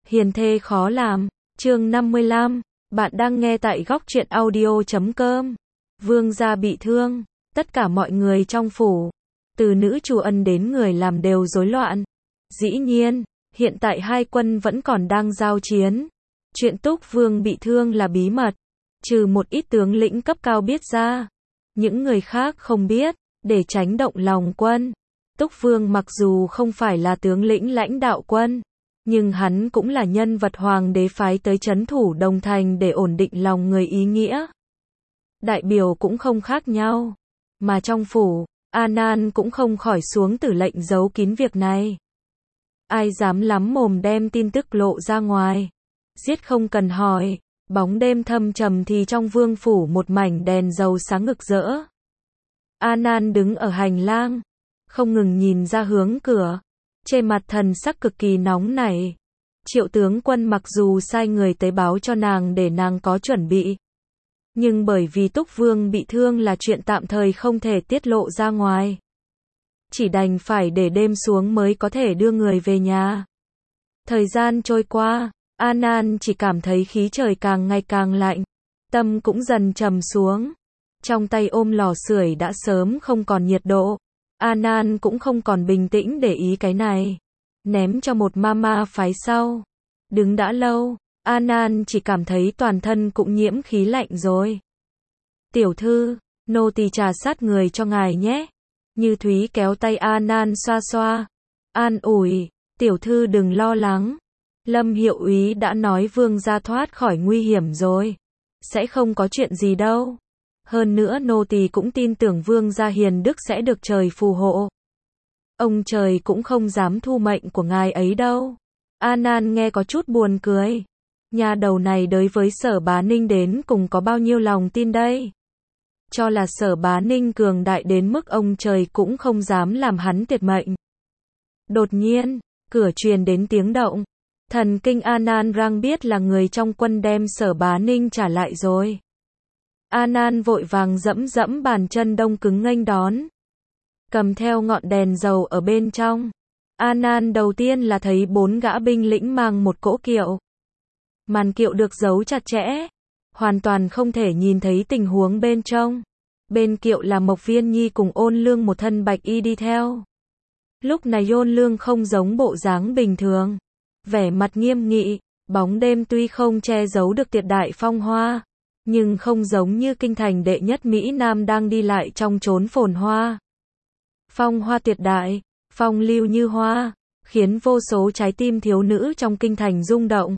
Hiền thê khó làm, chương 55, bạn đang nghe tại góc truyện audio.com. Vương gia bị thương, tất cả mọi người trong phủ, từ nữ chủ ân đến người làm đều rối loạn. Dĩ nhiên, hiện tại hai quân vẫn còn đang giao chiến. Chuyện Túc Vương bị thương là bí mật, trừ một ít tướng lĩnh cấp cao biết ra. Những người khác không biết, để tránh động lòng quân. Túc Vương mặc dù không phải là tướng lĩnh lãnh đạo quân, nhưng hắn cũng là nhân vật hoàng đế phái tới trấn thủ Đồng Thành để ổn định lòng người ý nghĩa. Đại biểu cũng không khác nhau, mà trong phủ, An An cũng không khỏi xuống tử lệnh giấu kín việc này. Ai dám lắm mồm đem tin tức lộ ra ngoài, giết không cần hỏi. Bóng đêm thâm trầm thì trong vương phủ một mảnh đèn dầu sáng rực rỡ. An An đứng ở hành lang, không ngừng nhìn ra hướng cửa, trên mặt thần sắc cực kỳ nóng nảy. Triệu tướng quân mặc dù sai người tới báo cho nàng để nàng có chuẩn bị, nhưng bởi vì Túc Vương bị thương là chuyện tạm thời không thể tiết lộ ra ngoài. Chỉ đành phải để đêm xuống mới có thể đưa người về nhà. Thời gian trôi qua, An An chỉ cảm thấy khí trời càng ngày càng lạnh, tâm cũng dần trầm xuống. Trong tay ôm lò sưởi đã sớm không còn nhiệt độ. An An cũng không còn bình tĩnh để ý cái này, ném cho một mama phái sau. Đứng đã lâu, An An chỉ cảm thấy toàn thân cũng nhiễm khí lạnh rồi. Tiểu thư, nô tỳ trà sát người cho ngài nhé. Như Thúy kéo tay An An xoa xoa, an ủi, tiểu thư đừng lo lắng. Lâm hiệu úy đã nói vương gia thoát khỏi nguy hiểm rồi, sẽ không có chuyện gì đâu. Hơn nữa nô tỳ cũng tin tưởng vương gia hiền đức sẽ được trời phù hộ. Ông trời cũng không dám thu mệnh của ngài ấy đâu. An An nghe có chút buồn cười. Nhà đầu này đối với Sở Bá Ninh đến cùng có bao nhiêu lòng tin đây. Cho là Sở Bá Ninh cường đại đến mức ông trời cũng không dám làm hắn tuyệt mệnh. Đột nhiên, cửa truyền đến tiếng động. Thần kinh An An răng biết là người trong quân đem Sở Bá Ninh trả lại rồi. An An vội vàng dẫm dẫm bàn chân đông cứng nghênh đón. Cầm theo ngọn đèn dầu ở bên trong. An An đầu tiên là thấy 4 gã binh lĩnh mang một cỗ kiệu. Màn kiệu được giấu chặt chẽ, hoàn toàn không thể nhìn thấy tình huống bên trong. Bên kiệu là Mộc Viên Nhi cùng Ôn Lương một thân bạch y đi theo. Lúc này Ôn Lương không giống bộ dáng bình thường, vẻ mặt nghiêm nghị. Bóng đêm tuy không che giấu được tuyệt đại phong hoa, nhưng không giống như kinh thành đệ nhất Mỹ Nam đang đi lại trong chốn phồn hoa. Phong hoa tuyệt đại, phong lưu như hoa, khiến vô số trái tim thiếu nữ trong kinh thành rung động.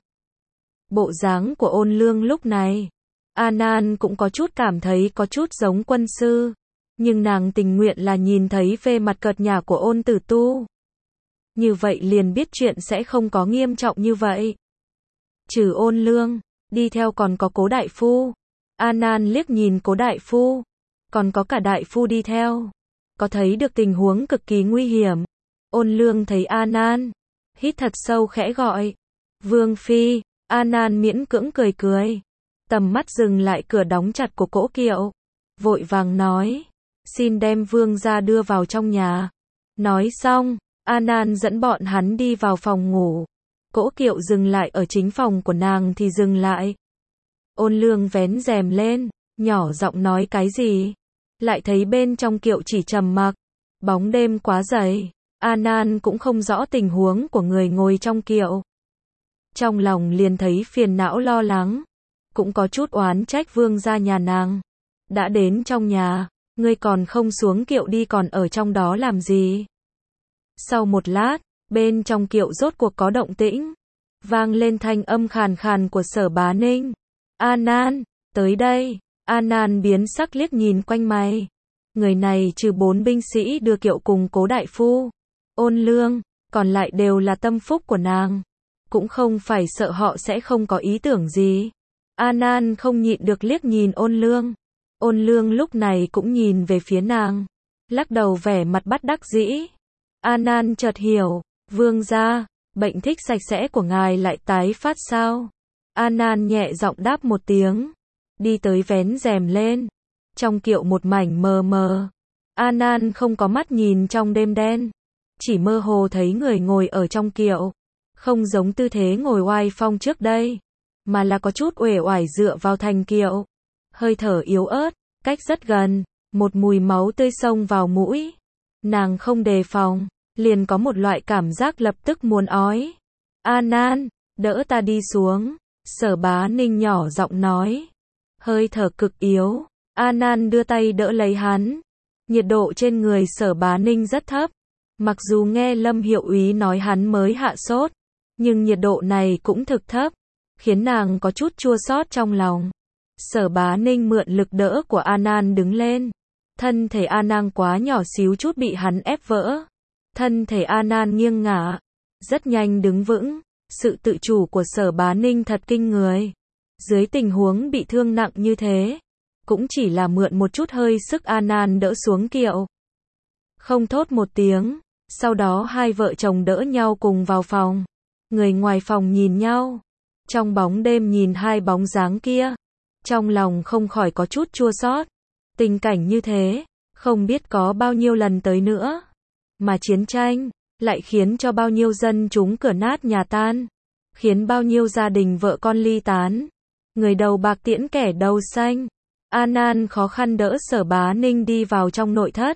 Bộ dáng của Ôn Lương lúc này, An An cũng có chút cảm thấy có chút giống quân sư, nhưng nàng tình nguyện là nhìn thấy vẻ mặt cợt nhả của Ôn Tử Tu. Như vậy liền biết chuyện sẽ không có nghiêm trọng như vậy. Trừ Ôn Lương, đi theo còn có Cố đại phu. An An liếc nhìn Cố đại phu, còn có cả đại phu đi theo, có thấy được tình huống cực kỳ nguy hiểm. Ôn Lương thấy An An, hít thật sâu khẽ gọi, Vương Phi. An An miễn cưỡng cười cười, tầm mắt dừng lại cửa đóng chặt của cỗ kiệu, vội vàng nói, xin đem vương gia đưa vào trong nhà. Nói xong, An An dẫn bọn hắn đi vào phòng ngủ. Cỗ kiệu dừng lại ở chính phòng của nàng thì dừng lại. Ôn Lương vén rèm lên, nhỏ giọng nói cái gì, lại thấy bên trong kiệu chỉ trầm mặc. Bóng đêm quá dày, An An cũng không rõ tình huống của người ngồi trong kiệu. Trong lòng liền thấy phiền não lo lắng, cũng có chút oán trách vương gia nhà nàng. Đã đến trong nhà, ngươi còn không xuống kiệu đi còn ở trong đó làm gì? Sau một lát, bên trong kiệu rốt cuộc có động tĩnh, vang lên thanh âm khàn khàn của Sở Bá Ninh. An An, tới đây. An An biến sắc liếc nhìn quanh mày. Người này trừ 4 binh sĩ đưa kiệu cùng Cố đại phu, Ôn Lương, còn lại đều là tâm phúc của nàng. Cũng không phải sợ họ sẽ không có ý tưởng gì. An An không nhịn được liếc nhìn Ôn Lương. Ôn Lương lúc này cũng nhìn về phía nàng, lắc đầu vẻ mặt bất đắc dĩ. An An chợt hiểu, vương gia, bệnh thích sạch sẽ của ngài lại tái phát sao? An An nhẹ giọng đáp một tiếng, đi tới vén rèm lên. Trong kiệu một mảnh mờ mờ. An An không có mắt nhìn trong đêm đen, chỉ mơ hồ thấy người ngồi ở trong kiệu. Không giống tư thế ngồi oai phong trước đây, mà là có chút uể oải dựa vào thành kiệu. Hơi thở yếu ớt, cách rất gần, một mùi máu tươi xông vào mũi. Nàng không đề phòng, liền có một loại cảm giác lập tức muốn ói. An An, đỡ ta đi xuống, Sở Bá Ninh nhỏ giọng nói. Hơi thở cực yếu, An An đưa tay đỡ lấy hắn. Nhiệt độ trên người Sở Bá Ninh rất thấp. Mặc dù nghe Lâm Hiệu Úy nói hắn mới hạ sốt, nhưng nhiệt độ này cũng thực thấp, khiến nàng có chút chua xót trong lòng. Sở Bá Ninh mượn lực đỡ của An An đứng lên. Thân thể An An quá nhỏ xíu chút bị hắn ép vỡ. Thân thể An An nghiêng ngả, rất nhanh đứng vững. Sự tự chủ của Sở Bá Ninh thật kinh người. Dưới tình huống bị thương nặng như thế, cũng chỉ là mượn một chút hơi sức An An đỡ xuống kiệu. Không thốt một tiếng, sau đó hai vợ chồng đỡ nhau cùng vào phòng. Người ngoài phòng nhìn nhau, trong bóng đêm nhìn hai bóng dáng kia, trong lòng không khỏi có chút chua xót. Tình cảnh như thế, không biết có bao nhiêu lần tới nữa. Mà chiến tranh, lại khiến cho bao nhiêu dân chúng cửa nát nhà tan, khiến bao nhiêu gia đình vợ con ly tán. Người đầu bạc tiễn kẻ đầu xanh. An An khó khăn đỡ Sở Bá Ninh đi vào trong nội thất.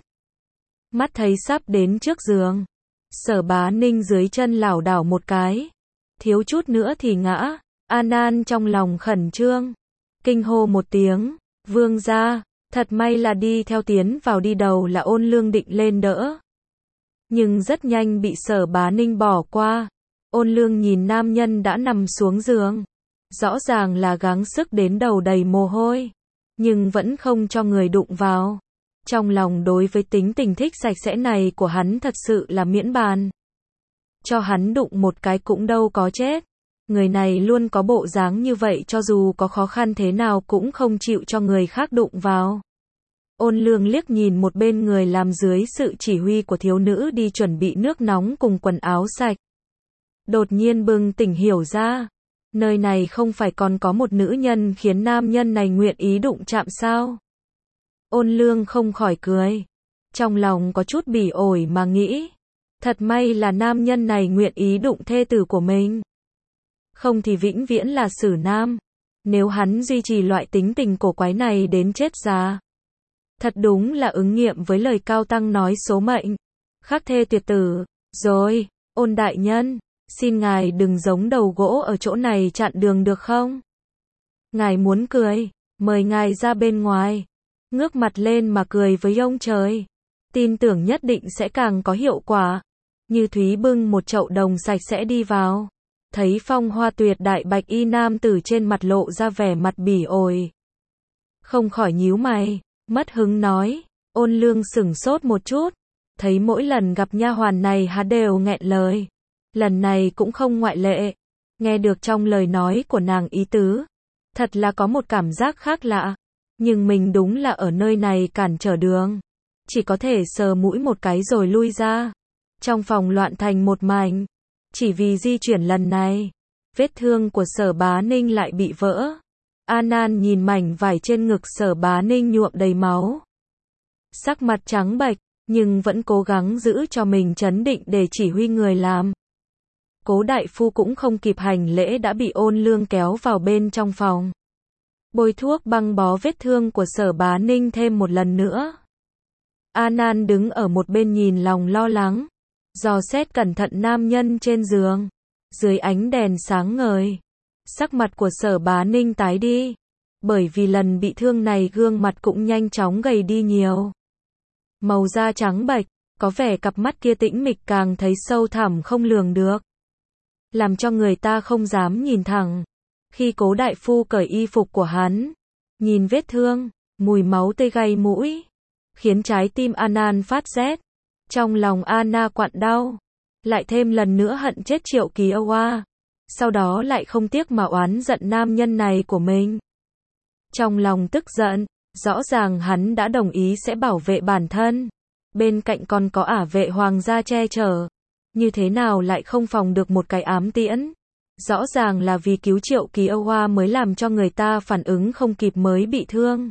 Mắt thấy sắp đến trước giường, Sở Bá Ninh dưới chân lảo đảo một cái, thiếu chút nữa thì ngã. An An trong lòng khẩn trương, kinh hô một tiếng, vương gia. Thật may là đi theo tiến vào đi đầu là Ôn Lương định lên đỡ, nhưng rất nhanh bị Sở Bá Ninh bỏ qua. Ôn Lương nhìn nam nhân đã nằm xuống giường, rõ ràng là gắng sức đến đầu đầy mồ hôi, nhưng vẫn không cho người đụng vào. Trong lòng đối với tính tình thích sạch sẽ này của hắn thật sự là miễn bàn. Cho hắn đụng một cái cũng đâu có chết. Người này luôn có bộ dáng như vậy, cho dù có khó khăn thế nào cũng không chịu cho người khác đụng vào. Ôn Lương liếc nhìn một bên người làm dưới sự chỉ huy của thiếu nữ đi chuẩn bị nước nóng cùng quần áo sạch. Đột nhiên bừng tỉnh hiểu ra, nơi này không phải còn có một nữ nhân khiến nam nhân này nguyện ý đụng chạm sao? Ôn Lương không khỏi cười, trong lòng có chút bỉ ổi mà nghĩ, thật may là nam nhân này nguyện ý đụng thê tử của mình. Không thì vĩnh viễn là xử nam, nếu hắn duy trì loại tính tình cổ quái này đến chết già. Thật đúng là ứng nghiệm với lời Cao Tăng nói số mệnh, khắc thê tuyệt tử. Rồi, Ôn đại nhân, xin ngài đừng giống đầu gỗ ở chỗ này chặn đường được không? Ngài muốn cười, mời ngài ra bên ngoài. Ngước mặt lên mà cười với ông trời. Tin tưởng nhất định sẽ càng có hiệu quả. Như Thúy bưng một chậu đồng sạch sẽ đi vào. Thấy phong hoa tuyệt đại bạch y nam tử trên mặt lộ ra vẻ mặt bỉ ổi. Không khỏi nhíu mày, mất hứng nói. Ôn Lương sửng sốt một chút. Thấy mỗi lần gặp nha hoàn này hắn đều nghẹn lời. Lần này cũng không ngoại lệ. Nghe được trong lời nói của nàng ý tứ, thật là có một cảm giác khác lạ. Nhưng mình đúng là ở nơi này cản trở đường. Chỉ có thể sờ mũi một cái rồi lui ra. Trong phòng loạn thành một mảnh. Chỉ vì di chuyển lần này, vết thương của Sở Bá Ninh lại bị vỡ. An An nhìn mảnh vải trên ngực Sở Bá Ninh nhuộm đầy máu. Sắc mặt trắng bệch, nhưng vẫn cố gắng giữ cho mình trấn định để chỉ huy người làm. Cố đại phu cũng không kịp hành lễ đã bị Ôn Lương kéo vào bên trong phòng. Bôi thuốc băng bó vết thương của Sở Bá Ninh thêm một lần nữa. An An đứng ở một bên nhìn lòng lo lắng, dò xét cẩn thận nam nhân trên giường. Dưới ánh đèn sáng ngời, sắc mặt của Sở Bá Ninh tái đi. Bởi vì lần bị thương này gương mặt cũng nhanh chóng gầy đi nhiều. Màu da trắng bệch, có vẻ cặp mắt kia tĩnh mịch càng thấy sâu thẳm không lường được. Làm cho người ta không dám nhìn thẳng. Khi Cố đại phu cởi y phục của hắn, nhìn vết thương, mùi máu tươi gây mũi, khiến trái tim An An phát rét. Trong lòng Anna quặn đau, lại thêm lần nữa hận chết Triệu Kỳ Oa. Sau đó lại không tiếc mà oán giận nam nhân này của mình. Trong lòng tức giận, rõ ràng hắn đã đồng ý sẽ bảo vệ bản thân. Bên cạnh còn có ả vệ hoàng gia che chở. Như thế nào lại không phòng được một cái ám tiễn? Rõ ràng là vì cứu Triệu Kỳ Oa mới làm cho người ta phản ứng không kịp mới bị thương.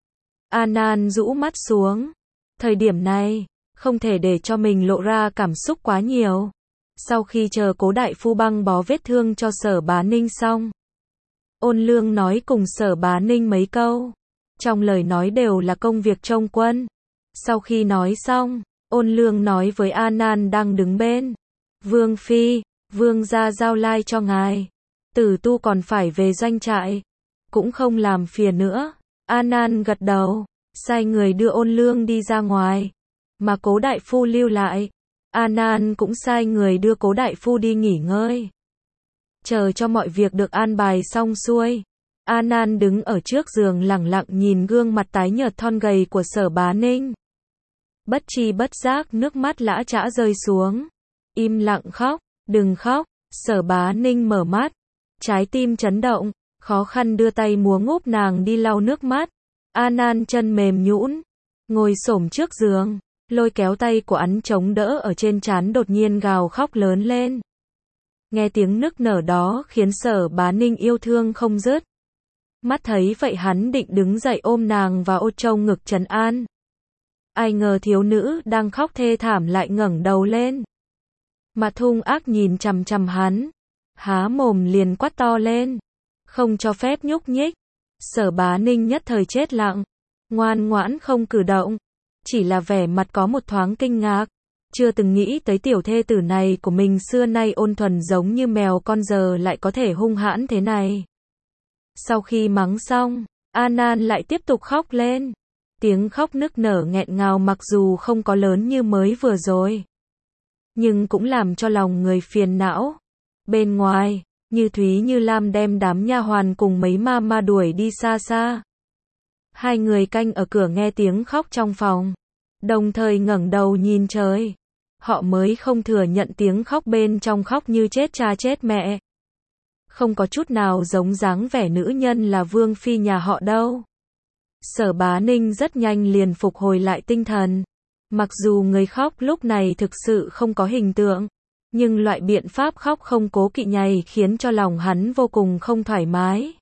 An An rũ mắt xuống. Thời điểm này, không thể để cho mình lộ ra cảm xúc quá nhiều. Sau khi chờ Cố đại phu băng bó vết thương cho Sở Bá Ninh xong, Ôn Lương nói cùng Sở Bá Ninh mấy câu. Trong lời nói đều là công việc trông quân. Sau khi nói xong, Ôn Lương nói với A Nan đang đứng bên. Vương Phi, Vương gia giao lai cho ngài. Tử tu còn phải về doanh trại. Cũng không làm phiền nữa. A Nan gật đầu, sai người đưa Ôn Lương đi ra ngoài. Mà Cố đại phu lưu lại. A Nan cũng sai người đưa Cố đại phu đi nghỉ ngơi. Chờ cho mọi việc được an bài xong xuôi, A Nan đứng ở trước giường lẳng lặng nhìn gương mặt tái nhợt thon gầy của Sở Bá Ninh. Bất tri bất giác nước mắt lã chã rơi xuống. Im lặng khóc, đừng khóc. Sở Bá Ninh mở mắt, trái tim chấn động, khó khăn đưa tay múa ngúp nàng đi lau nước mắt. A Nan chân mềm nhũn, ngồi xổm trước giường, lôi kéo tay của hắn chống đỡ ở trên trán, đột nhiên gào khóc lớn lên. Nghe tiếng nức nở đó khiến Sở Bá Ninh yêu thương không dứt. Mắt thấy vậy hắn định đứng dậy ôm nàng và ôm trong ngực trấn an. Ai ngờ thiếu nữ đang khóc thê thảm lại ngẩng đầu lên. Mặt hung ác nhìn chằm chằm hắn, há mồm liền quát to lên, không cho phép nhúc nhích. Sở Bá Ninh nhất thời chết lặng, ngoan ngoãn không cử động, chỉ là vẻ mặt có một thoáng kinh ngạc. Chưa từng nghĩ tới tiểu thê tử này của mình xưa nay ôn thuần giống như mèo con giờ lại có thể hung hãn thế này. Sau khi mắng xong, A Nan lại tiếp tục khóc lên. Tiếng khóc nức nở nghẹn ngào mặc dù không có lớn như mới vừa rồi, nhưng cũng làm cho lòng người phiền não. Bên ngoài, Như Thúy Như Lam đem đám nha hoàn cùng mấy ma đuổi đi xa xa. Hai người canh ở cửa nghe tiếng khóc trong phòng, đồng thời ngẩng đầu nhìn trời. Họ mới không thừa nhận tiếng khóc bên trong khóc như chết cha chết mẹ. Không có chút nào giống dáng vẻ nữ nhân là Vương Phi nhà họ đâu. Sở Bá Ninh rất nhanh liền phục hồi lại tinh thần. Mặc dù người khóc lúc này thực sự không có hình tượng, nhưng loại biện pháp khóc không cố kỵ này khiến cho lòng hắn vô cùng không thoải mái.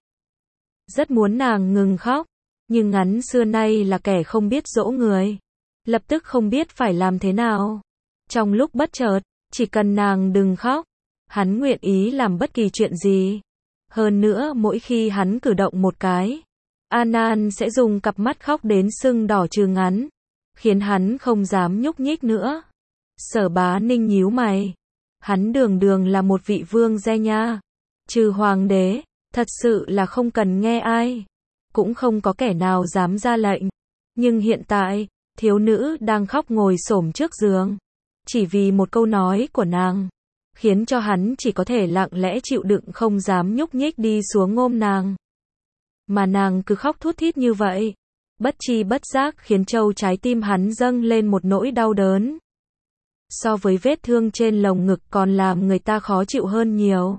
Rất muốn nàng ngừng khóc, nhưng hắn xưa nay là kẻ không biết dỗ người. Lập tức không biết phải làm thế nào. Trong lúc bất chợt, chỉ cần nàng đừng khóc, hắn nguyện ý làm bất kỳ chuyện gì. Hơn nữa mỗi khi hắn cử động một cái, A Nan sẽ dùng cặp mắt khóc đến sưng đỏ trừng hắn, khiến hắn không dám nhúc nhích nữa. Sở Bá Ninh nhíu mày. Hắn đường đường là một vị vương gia nha. Trừ hoàng đế, thật sự là không cần nghe ai. Cũng không có kẻ nào dám ra lệnh. Nhưng hiện tại, thiếu nữ đang khóc ngồi xổm trước giường. Chỉ vì một câu nói của nàng, khiến cho hắn chỉ có thể lặng lẽ chịu đựng không dám nhúc nhích đi xuống ôm nàng. Mà nàng cứ khóc thút thít như vậy, bất tri bất giác khiến châu trái tim hắn dâng lên một nỗi đau đớn. So với vết thương trên lồng ngực còn làm người ta khó chịu hơn nhiều.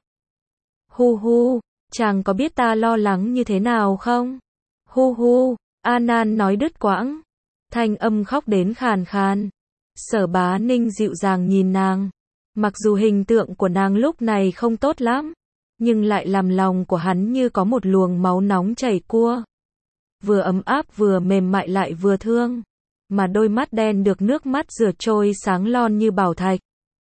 Hu hu, chàng có biết ta lo lắng như thế nào không? Hu hu, A Nan nói đứt quãng, thanh âm khóc đến khàn khàn. Sở Bá Ninh dịu dàng nhìn nàng. Mặc dù hình tượng của nàng lúc này không tốt lắm, nhưng lại làm lòng của hắn như có một luồng máu nóng chảy cua. Vừa ấm áp vừa mềm mại lại vừa thương. Mà đôi mắt đen được nước mắt rửa trôi sáng lon như bảo thạch.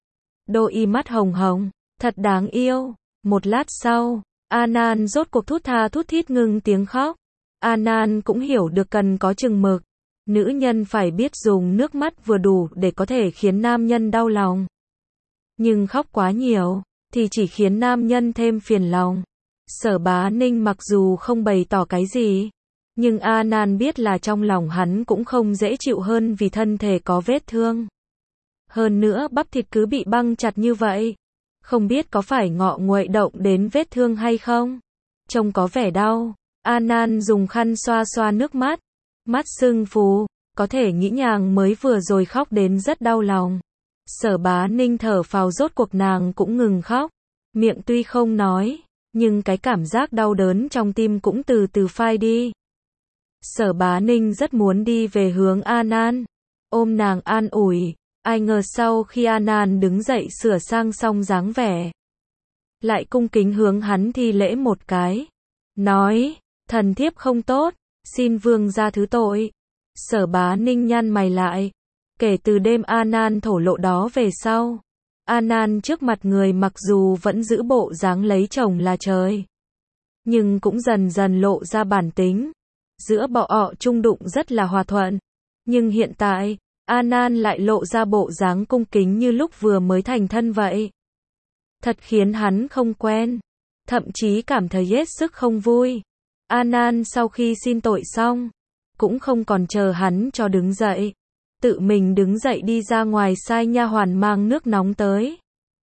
Đôi mắt hồng hồng, thật đáng yêu. Một lát sau, A Nan rốt cuộc thút tha thút thít ngừng tiếng khóc. A Nan cũng hiểu được cần có chừng mực. Nữ nhân phải biết dùng nước mắt vừa đủ để có thể khiến nam nhân đau lòng. Nhưng khóc quá nhiều, thì chỉ khiến nam nhân thêm phiền lòng. Sở Bá Ninh mặc dù không bày tỏ cái gì, nhưng A Nan biết là trong lòng hắn cũng không dễ chịu hơn vì thân thể có vết thương. Hơn nữa bắp thịt cứ bị băng chặt như vậy. Không biết có phải ngọ nguậy động đến vết thương hay không? Trông có vẻ đau. A Nan dùng khăn xoa xoa nước mắt. Mắt sưng phù, có thể nghĩ nàng mới vừa rồi khóc đến rất đau lòng. Sở Bá Ninh thở phào rốt cuộc nàng cũng ngừng khóc. Miệng tuy không nói, nhưng cái cảm giác đau đớn trong tim cũng từ từ phai đi. Sở Bá Ninh rất muốn đi về hướng A Nan, ôm nàng an ủi. Ai ngờ sau khi A Nan đứng dậy sửa sang xong dáng vẻ, lại cung kính hướng hắn thi lễ một cái, nói, thần thiếp không tốt, xin vương gia thứ tội. Sở Bá Ninh nhăn mày lại. Kể từ đêm A Nan thổ lộ đó về sau, An trước mặt người mặc dù vẫn giữ bộ dáng lấy chồng là trời, nhưng cũng dần dần lộ ra bản tính. Giữa bọn họ chung đụng rất là hòa thuận. Nhưng hiện tại, An lại lộ ra bộ dáng cung kính như lúc vừa mới thành thân vậy. Thật khiến hắn không quen. Thậm chí cảm thấy hết sức không vui. An sau khi xin tội xong, cũng không còn chờ hắn cho đứng dậy. Tự mình đứng dậy đi ra ngoài sai nha hoàn mang nước nóng tới.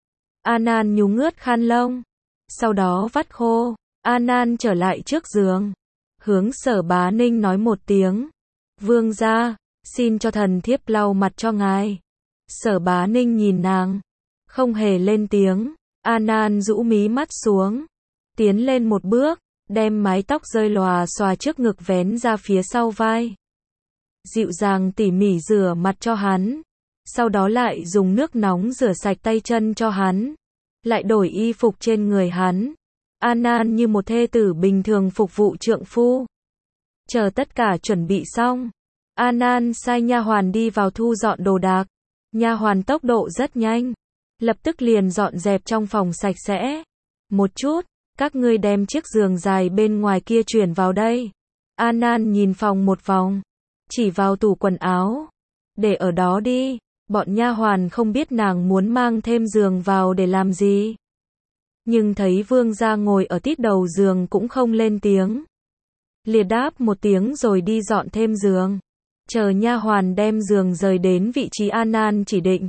An nhúng ướt khăn lông. Sau đó vắt khô. An trở lại trước giường. Hướng Sở Bá Ninh nói một tiếng. Vương gia, xin cho thần thiếp lau mặt cho ngài. Sở Bá Ninh nhìn nàng. Không hề lên tiếng. An rũ mí mắt xuống. Tiến lên một bước. Đem mái tóc rơi lòa xòa trước ngực vén ra phía sau vai. Dịu dàng tỉ mỉ rửa mặt cho hắn. Sau đó lại dùng nước nóng rửa sạch tay chân cho hắn. Lại đổi y phục trên người hắn. An như một thê tử bình thường phục vụ trượng phu. Chờ tất cả chuẩn bị xong, An sai nha hoàn đi vào thu dọn đồ đạc. Nha hoàn tốc độ rất nhanh, lập tức liền dọn dẹp trong phòng sạch sẽ. Một chút, các ngươi đem chiếc giường dài bên ngoài kia chuyển vào đây. An nhìn phòng một vòng, chỉ vào tủ quần áo. Để ở đó đi. Bọn nha hoàn không biết nàng muốn mang thêm giường vào để làm gì. Nhưng thấy vương gia ngồi ở tít đầu giường cũng không lên tiếng. Liền đáp một tiếng rồi đi dọn thêm giường. Chờ nha hoàn đem giường rời đến vị trí An chỉ định.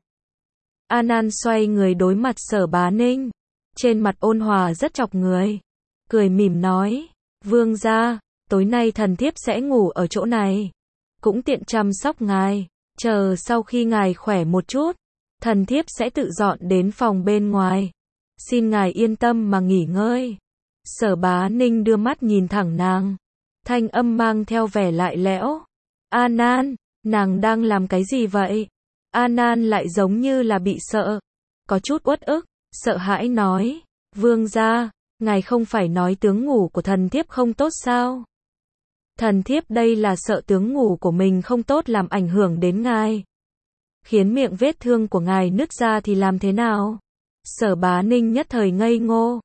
An xoay người đối mặt Sở Bá Ninh. Trên mặt ôn hòa rất chọc người. Cười mỉm nói. Vương gia, tối nay thần thiếp sẽ ngủ ở chỗ này. Cũng tiện chăm sóc ngài. Chờ sau khi ngài khỏe một chút, thần thiếp sẽ tự dọn đến phòng bên ngoài. Xin ngài yên tâm mà nghỉ ngơi. Sở Bá Ninh đưa mắt nhìn thẳng nàng. Thanh âm mang theo vẻ lạnh lẽo. An, nàng đang làm cái gì vậy? An lại giống như là bị sợ. Có chút uất ức, sợ hãi nói. Vương gia, ngài không phải nói tướng ngủ của thần thiếp không tốt sao? Thần thiếp đây là sợ tướng ngủ của mình không tốt làm ảnh hưởng đến ngài. Khiến miệng vết thương của ngài nứt ra thì làm thế nào? Sở Bá Ninh nhất thời ngây ngô.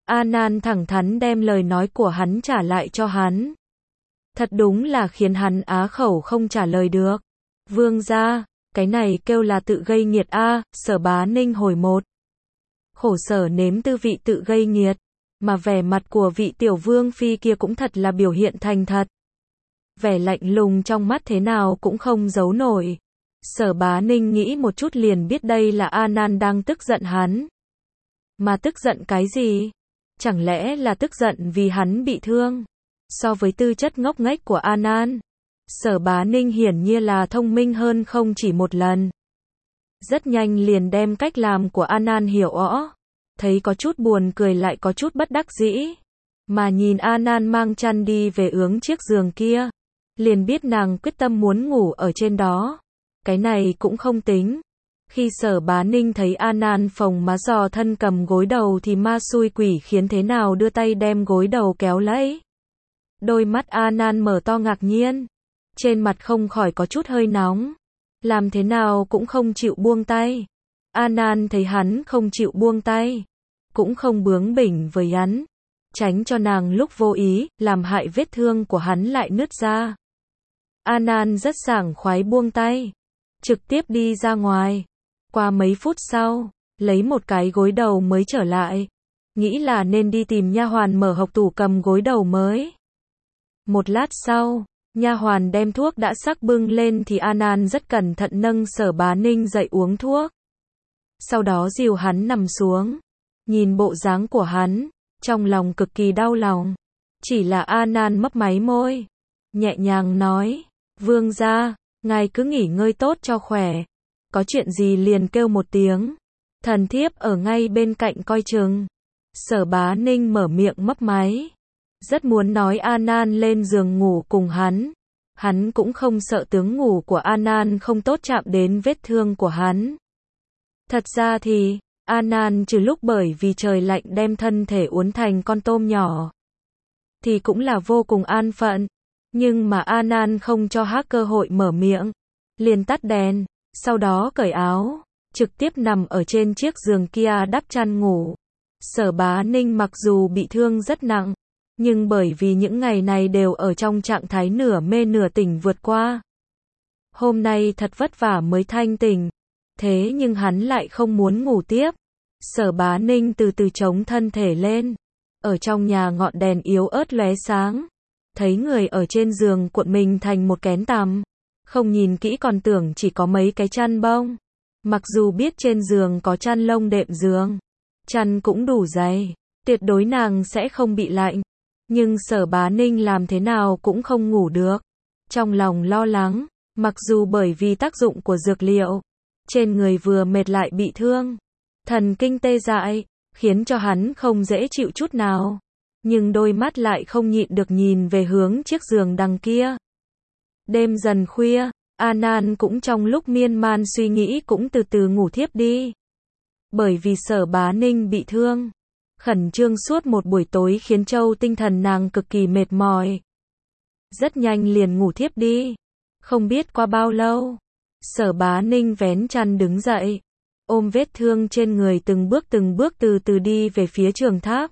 An thẳng thắn đem lời nói của hắn trả lại cho hắn. Thật đúng là khiến hắn á khẩu không trả lời được. Vương gia, cái này kêu là tự gây nghiệt a. Sở Bá Ninh hồi một. Khổ sở nếm tư vị tự gây nghiệt. Mà vẻ mặt của vị tiểu vương phi kia cũng thật là biểu hiện thành thật. Vẻ lạnh lùng trong mắt thế nào cũng không giấu nổi. Sở Bá Ninh nghĩ một chút liền biết đây là An đang tức giận hắn. Mà tức giận cái gì? Chẳng lẽ là tức giận vì hắn bị thương? So với tư chất ngốc nghếch của An, Sở Bá Ninh hiển nhiên là thông minh hơn không chỉ một lần. Rất nhanh liền đem cách làm của An hiểu rõ. Thấy có chút buồn cười lại có chút bất đắc dĩ. Mà nhìn An mang chăn đi về hướng chiếc giường kia. Liền biết nàng quyết tâm muốn ngủ ở trên đó. Cái này cũng không tính. Khi Sở Bá Ninh thấy An phồng má giò thân cầm gối đầu thì ma xui quỷ khiến thế nào đưa tay đem gối đầu kéo lấy. Đôi mắt An mở to ngạc nhiên. Trên mặt không khỏi có chút hơi nóng. Làm thế nào cũng không chịu buông tay. An thấy hắn không chịu buông tay. Cũng không bướng bỉnh với hắn. Tránh cho nàng lúc vô ý, làm hại vết thương của hắn lại nứt ra. An rất sảng khoái buông tay. Trực tiếp đi ra ngoài. Qua mấy phút sau, lấy một cái gối đầu mới trở lại. Nghĩ là nên đi tìm nha hoàn mở hộc tủ cầm gối đầu mới. Một lát sau, nha hoàn đem thuốc đã sắc bưng lên thì An rất cẩn thận nâng Sở Bá Ninh dậy uống thuốc. Sau đó dìu hắn nằm xuống. Nhìn bộ dáng của hắn, trong lòng cực kỳ đau lòng. Chỉ là An mấp máy môi. Nhẹ nhàng nói, vương gia, ngài cứ nghỉ ngơi tốt cho khỏe. Có chuyện gì liền kêu một tiếng. Thần thiếp ở ngay bên cạnh coi chừng. Sở Bá Ninh mở miệng mấp máy. Rất muốn nói An lên giường ngủ cùng hắn. Hắn cũng không sợ tướng ngủ của An không tốt chạm đến vết thương của hắn. Thật ra thì, An trừ lúc bởi vì trời lạnh đem thân thể uốn thành con tôm nhỏ. Thì cũng là vô cùng an phận. Nhưng mà An không cho hắn cơ hội mở miệng. Liền tắt đèn, sau đó cởi áo. trực tiếp nằm ở trên chiếc giường kia đắp chăn ngủ. Sở Bá Ninh mặc dù bị thương rất nặng, nhưng bởi vì những ngày này đều ở trong trạng thái nửa mê nửa tỉnh vượt qua. Hôm nay thật vất vả mới thanh tỉnh, thế nhưng hắn lại không muốn ngủ tiếp. Sở Bá Ninh từ từ chống thân thể lên, ở trong nhà ngọn đèn yếu ớt lóe sáng, thấy người ở trên giường cuộn mình thành một kén tằm, không nhìn kỹ còn tưởng chỉ có mấy cái chăn bông. Mặc dù biết trên giường có chăn lông đệm giường, chăn cũng đủ dày, tuyệt đối nàng sẽ không bị lạnh, nhưng Sở Bá Ninh làm thế nào cũng không ngủ được. Trong lòng lo lắng, mặc dù bởi vì tác dụng của dược liệu, trên người vừa mệt lại bị thương, thần kinh tê dại, khiến cho hắn không dễ chịu chút nào, nhưng đôi mắt lại không nhịn được nhìn về hướng chiếc giường đằng kia. Đêm dần khuya, An An cũng trong lúc miên man suy nghĩ cũng từ từ ngủ thiếp đi. Bởi vì Sở Bá Ninh bị thương, khẩn trương suốt một buổi tối khiến Châu tinh thần nàng cực kỳ mệt mỏi. Rất nhanh liền ngủ thiếp đi. Không biết qua bao lâu, Sở Bá Ninh vén chăn đứng dậy, ôm vết thương trên người từng bước từ từ đi về phía trường tháp.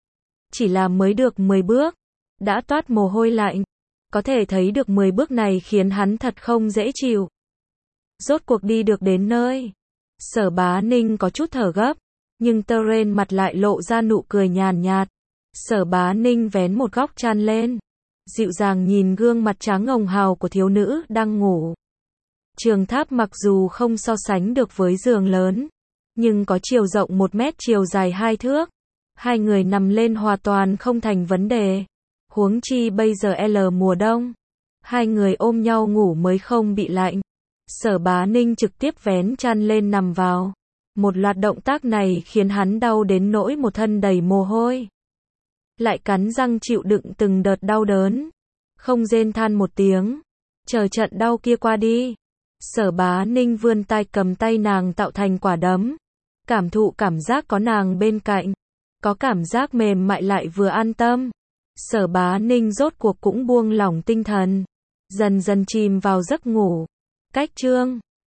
Chỉ là mới được 10 bước, đã toát mồ hôi lạnh. Có thể thấy được 10 bước này khiến hắn thật không dễ chịu. Rốt cuộc đi được đến nơi, Sở Bá Ninh có chút thở gấp, nhưng Teren mặt lại lộ ra nụ cười nhàn nhạt. Sở Bá Ninh vén một góc chăn lên, dịu dàng nhìn gương mặt trắng hồng hào của thiếu nữ đang ngủ. Trường tháp mặc dù không so sánh được với giường lớn, nhưng có chiều rộng 1 mét, chiều dài 2 thước. Hai người nằm lên hoàn toàn không thành vấn đề. Huống chi bây giờ mùa đông, hai người ôm nhau ngủ mới không bị lạnh. Sở Bá Ninh trực tiếp vén chăn lên nằm vào. Một loạt động tác này khiến hắn đau đến nỗi một thân đầy mồ hôi. Lại cắn răng chịu đựng từng đợt đau đớn, không rên than một tiếng, chờ trận đau kia qua đi. Sở Bá Ninh vươn tay cầm tay nàng tạo thành quả đấm, cảm thụ cảm giác có nàng bên cạnh, có cảm giác mềm mại lại vừa an tâm. Sở Bá Ninh rốt cuộc cũng buông lỏng tinh thần, dần dần chìm vào giấc ngủ. Cách chương